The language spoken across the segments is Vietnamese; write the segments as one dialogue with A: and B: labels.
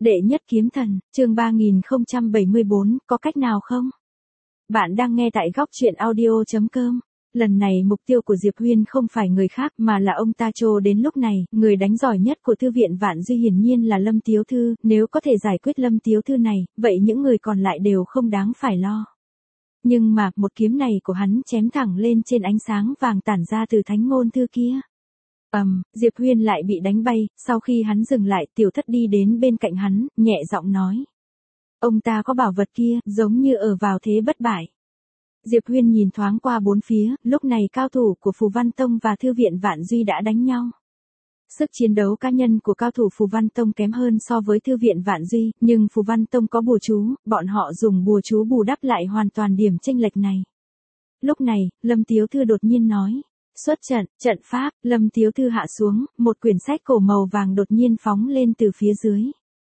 A: Đệ nhất kiếm thần, chương 3074, có cách nào không? Bạn đang nghe tại góc truyện audio.com. Lần này mục tiêu của Diệp Huyên không phải người khác mà là ông ta Trô. Đến lúc này, người đánh giỏi nhất của thư viện Vạn Duy hiển nhiên là Lâm Tiếu Thư. Nếu có thể giải quyết Lâm Tiếu Thư này, vậy những người còn lại đều không đáng phải lo. Nhưng mà, một kiếm này của hắn chém thẳng lên trên ánh sáng vàng tản ra từ thánh ngôn thư kia. Diệp Huyên lại bị đánh bay. Sau khi hắn dừng lại, Tiểu Thất đi đến bên cạnh hắn, nhẹ giọng nói. Ông ta có bảo vật kia, giống như ở vào thế bất bại. Diệp Huyên nhìn thoáng qua bốn phía, lúc này cao thủ của Phù Văn Tông và Thư viện Vạn Duy đã đánh nhau. Sức chiến đấu cá nhân của cao thủ Phù Văn Tông kém hơn so với Thư viện Vạn Duy, nhưng Phù Văn Tông có bùa chú, bọn họ dùng bùa chú bù đắp lại hoàn toàn điểm chênh lệch này. Lúc này, Lâm Tiếu Thư đột nhiên nói. Xuất trận, trận pháp. Lâm Tiếu Thư hạ xuống, một quyển sách cổ màu vàng đột nhiên phóng lên từ phía dưới.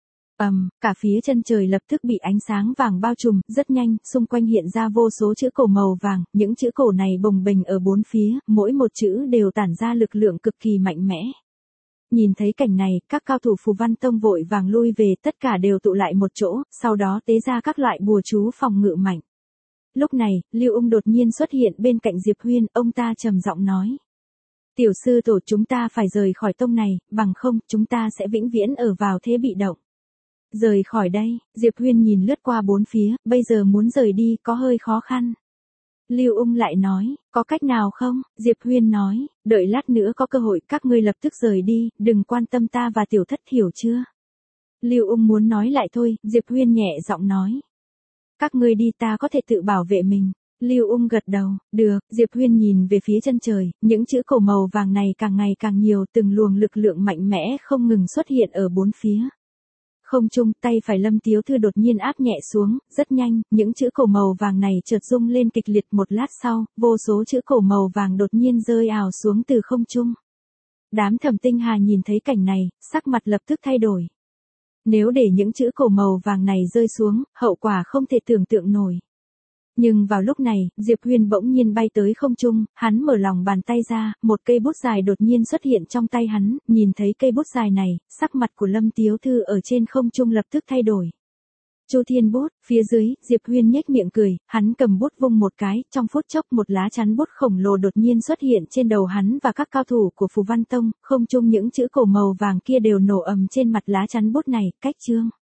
A: Cả phía chân trời lập tức bị ánh sáng vàng bao trùm, rất nhanh, xung quanh hiện ra vô số chữ cổ màu vàng, những chữ cổ này bồng bềnh ở bốn phía, mỗi một chữ đều tản ra lực lượng cực kỳ mạnh mẽ. Nhìn thấy cảnh này, các cao thủ Phù Văn Tông vội vàng lui về, tất cả đều tụ lại một chỗ, sau đó tế ra các loại bùa chú phòng ngự mạnh. Lúc này, Lưu Ung đột nhiên xuất hiện bên cạnh Diệp Huyên, ông ta trầm giọng nói. Tiểu sư tổ, chúng ta phải rời khỏi tông này, bằng không, chúng ta sẽ vĩnh viễn ở vào thế bị động. Rời khỏi đây. Diệp Huyên nhìn lướt qua bốn phía, bây giờ muốn rời đi có hơi khó khăn. Lưu Ung lại nói, có cách nào không? Diệp Huyên nói, đợi lát nữa có cơ hội các ngươi lập tức rời đi, đừng quan tâm ta và Tiểu Thất, hiểu chưa? Lưu Ung muốn nói lại thôi, Diệp Huyên nhẹ giọng nói. Các ngươi đi, ta có thể tự bảo vệ mình. Lưu Ung gật đầu, được. Diệp Huyên nhìn về phía chân trời, những chữ cổ màu vàng này càng ngày càng nhiều, từng luồng lực lượng mạnh mẽ không ngừng xuất hiện ở bốn phía. Không trung, tay phải Lâm Tiếu Thư đột nhiên áp nhẹ xuống, rất nhanh, những chữ cổ màu vàng này chợt rung lên kịch liệt. Một lát sau, vô số chữ cổ màu vàng đột nhiên rơi ào xuống từ không trung. Đám Thẩm Tinh Hà nhìn thấy cảnh này, sắc mặt lập tức thay đổi. Nếu để những chữ cổ màu vàng này rơi xuống, hậu quả không thể tưởng tượng nổi. Nhưng vào lúc này, Diệp Huyên bỗng nhiên bay tới không trung, hắn mở lòng bàn tay ra, một cây bút dài đột nhiên xuất hiện trong tay hắn, nhìn thấy cây bút dài này, sắc mặt của Lâm Tiếu Thư ở trên không trung lập tức thay đổi. Chu Thiên bút, phía dưới, Diệp Huyên nhếch miệng cười, hắn cầm bút vung một cái, trong phút chốc một lá chắn bút khổng lồ đột nhiên xuất hiện trên đầu hắn và các cao thủ của Phù Văn Tông, không trung những chữ cổ màu vàng kia đều nổ ầm trên mặt lá chắn bút này, cách chương.